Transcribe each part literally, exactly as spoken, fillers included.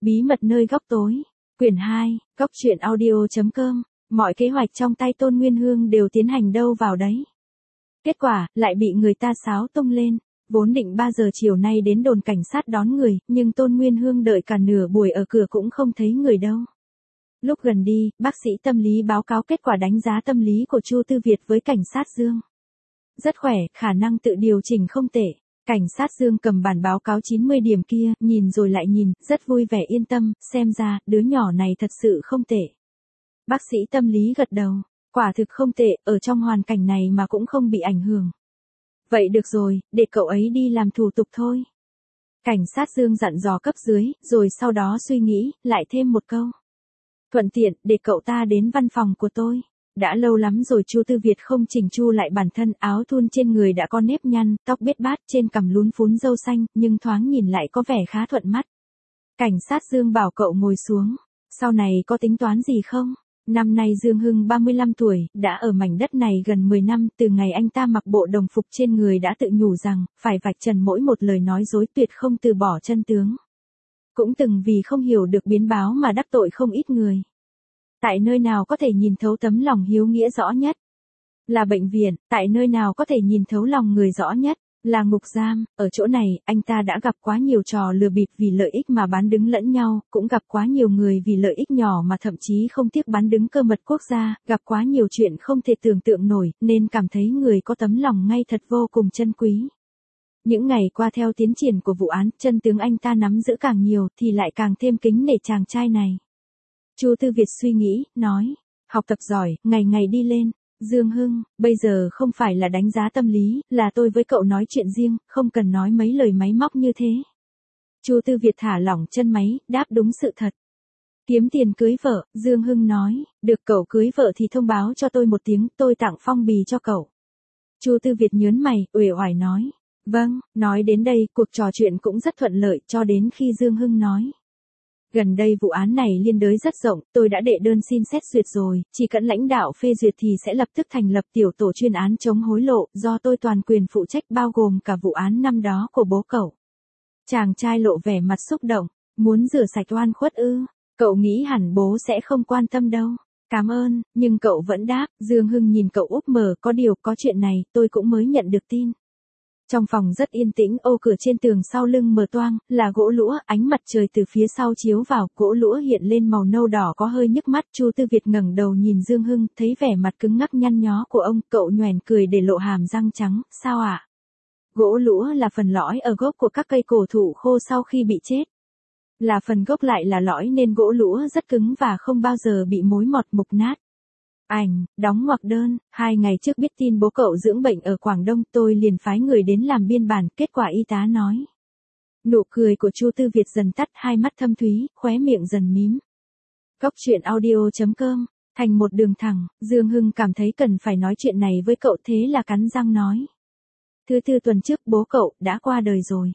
Bí mật nơi góc tối. Quyển hai, góc truyện audio chấm com. Mọi kế hoạch trong tay Tôn Nguyên Hương đều tiến hành đâu vào đấy. Kết quả, lại bị người ta xáo tung lên. Vốn định ba giờ chiều nay đến đồn cảnh sát đón người, nhưng Tôn Nguyên Hương đợi cả nửa buổi ở cửa cũng không thấy người đâu. Lúc gần đi, bác sĩ tâm lý báo cáo kết quả đánh giá tâm lý của Chu Tư Việt với cảnh sát Dương. Rất khỏe, khả năng tự điều chỉnh không tệ. Cảnh sát Dương cầm bản báo cáo chín mươi điểm kia, nhìn rồi lại nhìn, rất vui vẻ yên tâm, xem ra, đứa nhỏ này thật sự không tệ. Bác sĩ tâm lý gật đầu, quả thực không tệ, ở trong hoàn cảnh này mà cũng không bị ảnh hưởng. Vậy được rồi, để cậu ấy đi làm thủ tục thôi. Cảnh sát Dương dặn dò cấp dưới, rồi sau đó suy nghĩ, lại thêm một câu. Thuận tiện, để cậu ta đến văn phòng của tôi. Đã lâu lắm rồi Chu Tư Việt không chỉnh chu lại bản thân, áo thun trên người đã có nếp nhăn, tóc bết bát, trên cằm lún phún râu xanh, nhưng thoáng nhìn lại có vẻ khá thuận mắt. Cảnh sát Dương bảo cậu ngồi xuống. Sau này có tính toán gì không? Năm nay Dương Hưng ba mươi lăm tuổi, đã ở mảnh đất này gần mười năm, từ ngày anh ta mặc bộ đồng phục trên người đã tự nhủ rằng, phải vạch trần mỗi một lời nói dối, tuyệt không từ bỏ chân tướng. Cũng từng vì không hiểu được biến báo mà đắc tội không ít người. Tại nơi nào có thể nhìn thấu tấm lòng hiếu nghĩa rõ nhất? Là bệnh viện. Tại nơi nào có thể nhìn thấu lòng người rõ nhất? Là ngục giam. Ở chỗ này, anh ta đã gặp quá nhiều trò lừa bịp vì lợi ích mà bán đứng lẫn nhau, cũng gặp quá nhiều người vì lợi ích nhỏ mà thậm chí không tiếc bán đứng cơ mật quốc gia, gặp quá nhiều chuyện không thể tưởng tượng nổi, nên cảm thấy người có tấm lòng ngay thật vô cùng chân quý. Những ngày qua theo tiến triển của vụ án, chân tướng anh ta nắm giữ càng nhiều thì lại càng thêm kính nể chàng trai này. Chu Tư Việt suy nghĩ, nói, học tập giỏi, ngày ngày đi lên. Dương Hưng, bây giờ không phải là đánh giá tâm lý, là tôi với cậu nói chuyện riêng, không cần nói mấy lời máy móc như thế. Chu Tư Việt thả lỏng chân máy, đáp đúng sự thật. Kiếm tiền cưới vợ, Dương Hưng nói, được cậu cưới vợ thì thông báo cho tôi một tiếng, tôi tặng phong bì cho cậu. Chu Tư Việt nhớn mày, uể oải nói, vâng, nói đến đây, cuộc trò chuyện cũng rất thuận lợi, cho đến khi Dương Hưng nói. Gần đây vụ án này liên đới rất rộng, tôi đã đệ đơn xin xét duyệt rồi, chỉ cần lãnh đạo phê duyệt thì sẽ lập tức thành lập tiểu tổ chuyên án chống hối lộ, do tôi toàn quyền phụ trách bao gồm cả vụ án năm đó của bố cậu. Chàng trai lộ vẻ mặt xúc động, muốn rửa sạch oan khuất ư, cậu nghĩ hẳn bố sẽ không quan tâm đâu. Cảm ơn, nhưng cậu vẫn đáp, Dương Hưng nhìn cậu úp mở, có điều có chuyện này, tôi cũng mới nhận được tin. Trong phòng rất yên tĩnh, ô cửa trên tường sau lưng mở toang, là gỗ lũa, ánh mặt trời từ phía sau chiếu vào, gỗ lũa hiện lên màu nâu đỏ có hơi nhức mắt. Chu Tư Việt ngẩng đầu nhìn Dương Hưng, thấy vẻ mặt cứng ngắc nhăn nhó của ông, cậu nhoẻn cười để lộ hàm răng trắng, sao ạ? À? Gỗ lũa là phần lõi ở gốc của các cây cổ thụ khô sau khi bị chết. Là phần gốc lại là lõi nên gỗ lũa rất cứng và không bao giờ bị mối mọt mục nát. Ảnh, đóng ngoặc đơn, hai ngày trước biết tin bố cậu dưỡng bệnh ở Quảng Đông, tôi liền phái người đến làm biên bản, kết quả y tá nói. Nụ cười của Chu Tư Việt dần tắt, hai mắt thâm thúy, khóe miệng dần mím. Góc truyện audio chấm com, thành một đường thẳng, Dương Hưng cảm thấy cần phải nói chuyện này với cậu, thế là cắn răng nói. Thứ tư tuần trước bố cậu đã qua đời rồi.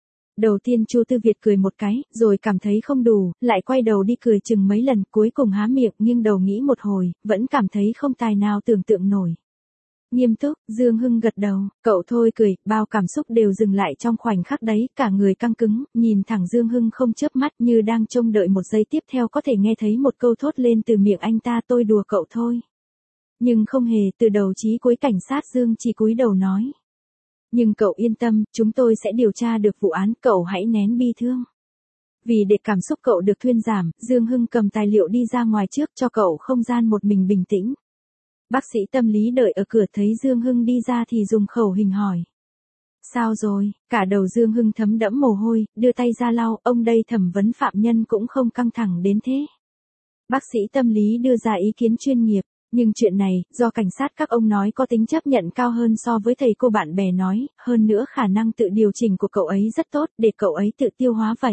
Đầu tiên Chu Tư Việt cười một cái, rồi cảm thấy không đủ, lại quay đầu đi cười chừng mấy lần, cuối cùng há miệng, nghiêng đầu nghĩ một hồi, vẫn cảm thấy không tài nào tưởng tượng nổi. Nghiêm túc, Dương Hưng gật đầu, cậu thôi cười, bao cảm xúc đều dừng lại trong khoảnh khắc đấy, cả người căng cứng, nhìn thẳng Dương Hưng không chớp mắt như đang trông đợi một giây tiếp theo có thể nghe thấy một câu thốt lên từ miệng anh ta, tôi đùa cậu thôi. Nhưng không hề, từ đầu chí cuối cảnh sát Dương chỉ cúi đầu nói. Nhưng cậu yên tâm, chúng tôi sẽ điều tra được vụ án, cậu hãy nén bi thương. Vì để cảm xúc cậu được thuyên giảm, Dương Hưng cầm tài liệu đi ra ngoài trước cho cậu không gian một mình bình tĩnh. Bác sĩ tâm lý đợi ở cửa thấy Dương Hưng đi ra thì dùng khẩu hình hỏi. Sao rồi, cả đầu Dương Hưng thấm đẫm mồ hôi, đưa tay ra lau, ông đây thẩm vấn phạm nhân cũng không căng thẳng đến thế. Bác sĩ tâm lý đưa ra ý kiến chuyên nghiệp. Nhưng chuyện này, do cảnh sát các ông nói có tính chấp nhận cao hơn so với thầy cô bạn bè nói, hơn nữa khả năng tự điều chỉnh của cậu ấy rất tốt, để cậu ấy tự tiêu hóa vậy.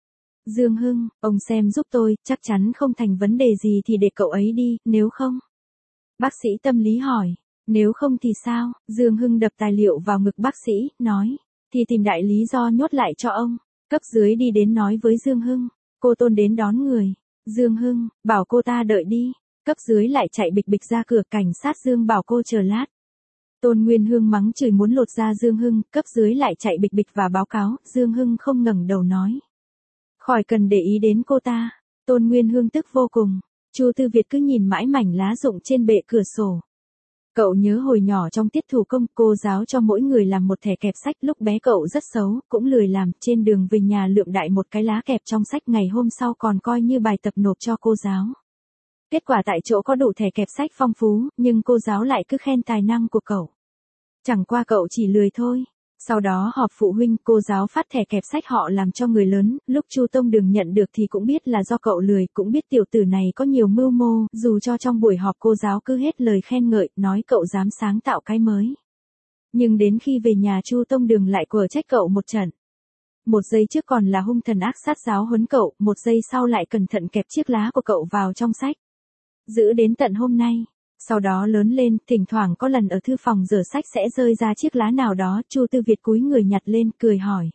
Dương Hưng, ông xem giúp tôi, chắc chắn không thành vấn đề gì thì để cậu ấy đi, nếu không. Bác sĩ tâm lý hỏi, nếu không thì sao? Dương Hưng đập tài liệu vào ngực bác sĩ, nói, thì tìm đại lý do nhốt lại cho ông. Cấp dưới đi đến nói với Dương Hưng, cô Tôn đến đón người. Dương Hưng, bảo cô ta đợi đi. Cấp dưới lại chạy bịch bịch ra cửa, cảnh sát Dương bảo cô chờ lát. Tôn Nguyên Hương mắng chửi muốn lột ra Dương Hưng, cấp dưới lại chạy bịch bịch và báo cáo, Dương Hưng không ngẩng đầu nói. Khỏi cần để ý đến cô ta. Tôn Nguyên Hương tức vô cùng. Chu Tư Việt cứ nhìn mãi mảnh lá rụng trên bệ cửa sổ. Cậu nhớ hồi nhỏ trong tiết thủ công, cô giáo cho mỗi người làm một thẻ kẹp sách, lúc bé cậu rất xấu, cũng lười làm, trên đường về nhà lượm đại một cái lá kẹp trong sách, ngày hôm sau còn coi như bài tập nộp cho cô giáo. Kết quả tại chỗ có đủ thẻ kẹp sách phong phú, nhưng cô giáo lại cứ khen tài năng của cậu. Chẳng qua cậu chỉ lười thôi. Sau đó họp phụ huynh, cô giáo phát thẻ kẹp sách họ làm cho người lớn, lúc Chu Tông Đường nhận được thì cũng biết là do cậu lười, cũng biết tiểu tử này có nhiều mưu mô, dù cho trong buổi họp cô giáo cứ hết lời khen ngợi, nói cậu dám sáng tạo cái mới. Nhưng đến khi về nhà Chu Tông Đường lại quở trách cậu một trận. Một giây trước còn là hung thần ác sát giáo huấn cậu, một giây sau lại cẩn thận kẹp chiếc lá của cậu vào trong sách. Giữ đến tận hôm nay. Sau đó lớn lên, thỉnh thoảng có lần ở thư phòng rửa sách sẽ rơi ra chiếc lá nào đó, Chu Tư Việt cúi người nhặt lên, cười hỏi.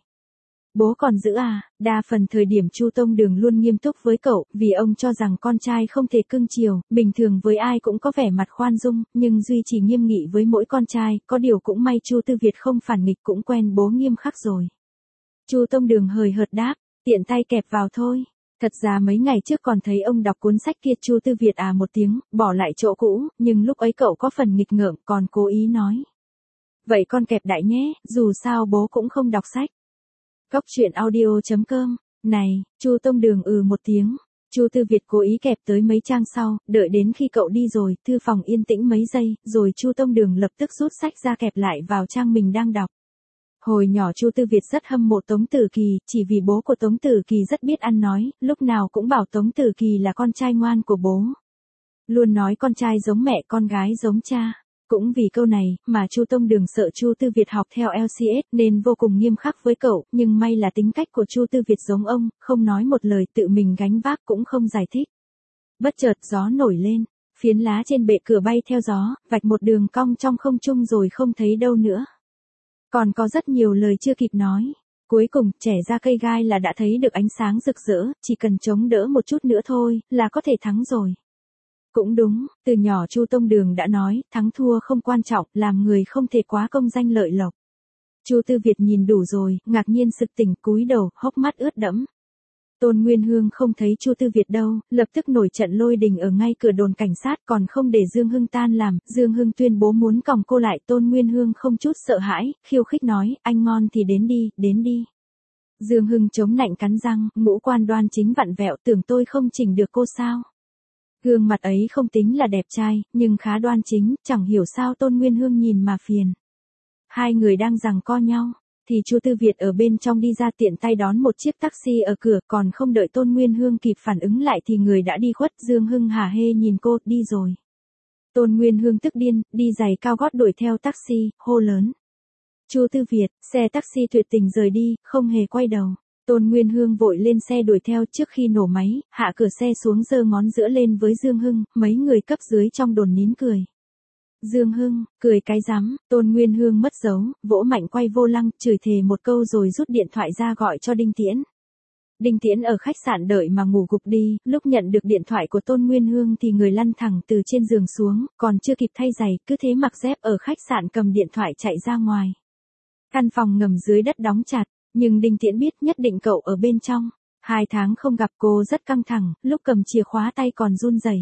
Bố còn giữ à? Đa phần thời điểm Chu Tông Đường luôn nghiêm túc với cậu, vì ông cho rằng con trai không thể cưng chiều, bình thường với ai cũng có vẻ mặt khoan dung, nhưng duy trì nghiêm nghị với mỗi con trai, có điều cũng may Chu Tư Việt không phản nghịch, cũng quen bố nghiêm khắc rồi. Chu Tông Đường hời hợt đáp, tiện tay kẹp vào thôi. Thật ra mấy ngày trước còn thấy ông đọc cuốn sách kia, Chu Tư Việt à một tiếng, bỏ lại chỗ cũ, nhưng lúc ấy cậu có phần nghịch ngợm, còn cố ý nói. Vậy con kẹp đại nhé, dù sao bố cũng không đọc sách. Cóc truyện audio chấm com, này, Chu Tông Đường ừ một tiếng. Chu Tư Việt cố ý kẹp tới mấy trang sau, đợi đến khi cậu đi rồi, thư phòng yên tĩnh mấy giây, rồi Chu Tông Đường lập tức rút sách ra kẹp lại vào trang mình đang đọc. Hồi nhỏ Chu Tư Việt rất hâm mộ Tống Tử Kỳ, chỉ vì bố của Tống Tử Kỳ rất biết ăn nói, lúc nào cũng bảo Tống Tử Kỳ là con trai ngoan của bố. Luôn nói con trai giống mẹ, con gái giống cha. Cũng vì câu này, mà Chu Tông Đường sợ Chu Tư Việt học theo lờ xê ét nên vô cùng nghiêm khắc với cậu, nhưng may là tính cách của Chu Tư Việt giống ông, không nói một lời, tự mình gánh vác cũng không giải thích. Bất chợt gió nổi lên, phiến lá trên bệ cửa bay theo gió, vạch một đường cong trong không trung rồi không thấy đâu nữa. Còn có rất nhiều lời chưa kịp nói. Cuối cùng, trẻ ra cây gai là đã thấy được ánh sáng rực rỡ, chỉ cần chống đỡ một chút nữa thôi, là có thể thắng rồi. Cũng đúng, từ nhỏ Chu Tông Đường đã nói, thắng thua không quan trọng, làm người không thể quá công danh lợi lộc. Chu Tư Việt nhìn đủ rồi, ngạc nhiên sực tỉnh, cúi đầu, hốc mắt ướt đẫm. Tôn Nguyên Hương không thấy Chu Tư Việt đâu, lập tức nổi trận lôi đình ở ngay cửa đồn cảnh sát, còn không để Dương Hưng tan làm, Dương Hưng tuyên bố muốn còng cô lại. Tôn Nguyên Hương không chút sợ hãi, khiêu khích nói, anh ngon thì đến đi, đến đi. Dương Hưng chống nạnh cắn răng, ngũ quan đoan chính vặn vẹo, tưởng tôi không chỉnh được cô sao. Gương mặt ấy không tính là đẹp trai, nhưng khá đoan chính, chẳng hiểu sao Tôn Nguyên Hương nhìn mà phiền. Hai người đang giằng co nhau. Thì Chu Tư Việt ở bên trong đi ra, tiện tay đón một chiếc taxi ở cửa, còn không đợi Tôn Nguyên Hương kịp phản ứng lại thì người đã đi khuất. Dương Hưng hả hê nhìn cô, đi rồi. Tôn Nguyên Hương tức điên, đi giày cao gót đuổi theo taxi, hô lớn. Chu Tư Việt, xe taxi tuyệt tình rời đi, không hề quay đầu. Tôn Nguyên Hương vội lên xe đuổi theo, trước khi nổ máy, hạ cửa xe xuống giơ ngón giữa lên với Dương Hưng, mấy người cấp dưới trong đồn nín cười. Dương Hưng, cười cái rắm, Tôn Nguyên Hương mất dấu, vỗ mạnh quay vô lăng, chửi thề một câu rồi rút điện thoại ra gọi cho Đinh Tiễn. Đinh Tiễn ở khách sạn đợi mà ngủ gục đi, lúc nhận được điện thoại của Tôn Nguyên Hương thì người lăn thẳng từ trên giường xuống, còn chưa kịp thay giày, cứ thế mặc dép ở khách sạn cầm điện thoại chạy ra ngoài. Căn phòng ngầm dưới đất đóng chặt, nhưng Đinh Tiễn biết nhất định cậu ở bên trong. Hai tháng không gặp cô rất căng thẳng, lúc cầm chìa khóa tay còn run rẩy.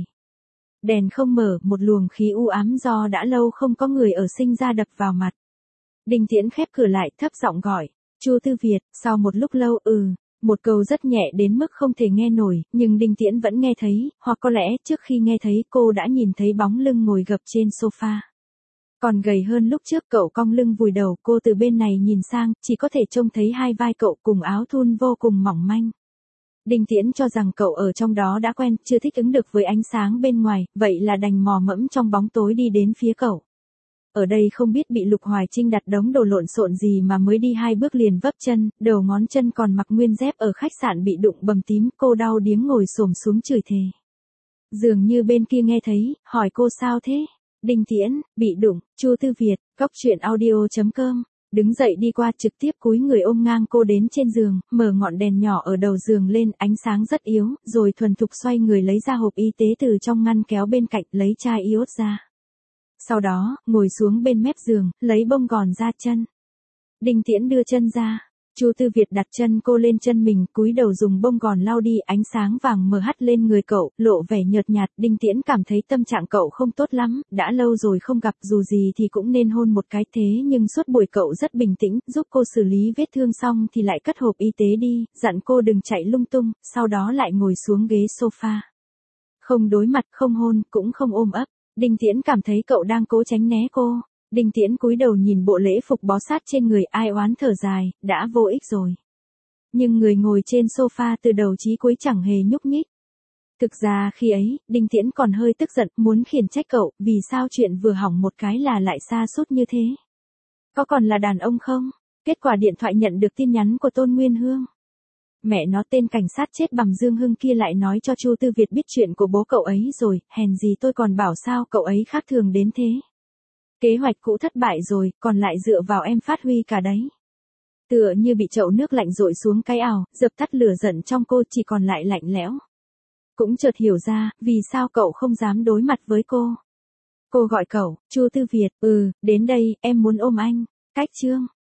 Đèn không mở, một luồng khí u ám do đã lâu không có người ở sinh ra đập vào mặt. Đinh Tiễn khép cửa lại, thấp giọng gọi, Chu Tư Việt. Sau một lúc lâu, ừ, một câu rất nhẹ đến mức không thể nghe nổi, nhưng Đinh Tiễn vẫn nghe thấy, hoặc có lẽ trước khi nghe thấy cô đã nhìn thấy bóng lưng ngồi gập trên sofa. Còn gầy hơn lúc trước, cậu cong lưng vùi đầu, cô từ bên này nhìn sang, chỉ có thể trông thấy hai vai cậu cùng áo thun vô cùng mỏng manh. Đinh Tiễn cho rằng cậu ở trong đó đã quen, chưa thích ứng được với ánh sáng bên ngoài, vậy là đành mò mẫm trong bóng tối đi đến phía cậu. Ở đây không biết bị Lục Hoài Trinh đặt đống đồ lộn xộn gì mà mới đi hai bước liền vấp chân, đầu ngón chân còn mặc nguyên dép ở khách sạn bị đụng bầm tím, cô đau điếng ngồi xổm xuống chửi thề. Dường như bên kia nghe thấy, hỏi cô sao thế? Đinh Tiễn, bị đụng. Chu Tư Việt, cóc truyện audio chấm com. Đứng dậy đi qua, trực tiếp cúi người ôm ngang cô đến trên giường, mở ngọn đèn nhỏ ở đầu giường lên, ánh sáng rất yếu, rồi thuần thục xoay người lấy ra hộp y tế từ trong ngăn kéo bên cạnh, lấy chai iốt ra. Sau đó, ngồi xuống bên mép giường, lấy bông gòn ra chân. Đinh Tiễn đưa chân ra. Chu Tư Việt đặt chân cô lên chân mình, cúi đầu dùng bông gòn lau đi ánh sáng vàng mờ hắt lên người cậu, lộ vẻ nhợt nhạt. Đinh Tiễn cảm thấy tâm trạng cậu không tốt lắm, đã lâu rồi không gặp, dù gì thì cũng nên hôn một cái, thế nhưng suốt buổi cậu rất bình tĩnh, giúp cô xử lý vết thương xong thì lại cất hộp y tế đi, dặn cô đừng chạy lung tung, sau đó lại ngồi xuống ghế sofa. Không đối mặt, không hôn, cũng không ôm ấp. Đinh Tiễn cảm thấy cậu đang cố tránh né cô. Đinh Tiễn cúi đầu nhìn bộ lễ phục bó sát trên người, ai oán thở dài, đã vô ích rồi. Nhưng người ngồi trên sofa từ đầu chí cuối chẳng hề nhúc nhích. Thực ra khi ấy, Đinh Tiễn còn hơi tức giận, muốn khiển trách cậu, vì sao chuyện vừa hỏng một cái là lại sa sút như thế. Có còn là đàn ông không? Kết quả điện thoại nhận được tin nhắn của Tôn Nguyên Hương. Mẹ nó, tên cảnh sát chết bằm Dương Hưng kia lại nói cho Chu Tư Việt biết chuyện của bố cậu ấy rồi, hèn gì tôi còn bảo sao cậu ấy khác thường đến thế. Kế hoạch cũ thất bại rồi, còn lại dựa vào em phát huy cả đấy. Tựa như bị chậu nước lạnh dội xuống cái ào, dập tắt lửa giận trong cô, chỉ còn lại lạnh lẽo. Cũng chợt hiểu ra, vì sao cậu không dám đối mặt với cô. Cô gọi cậu, Chu Tư Việt, ừ, đến đây, em muốn ôm anh. Cách chương.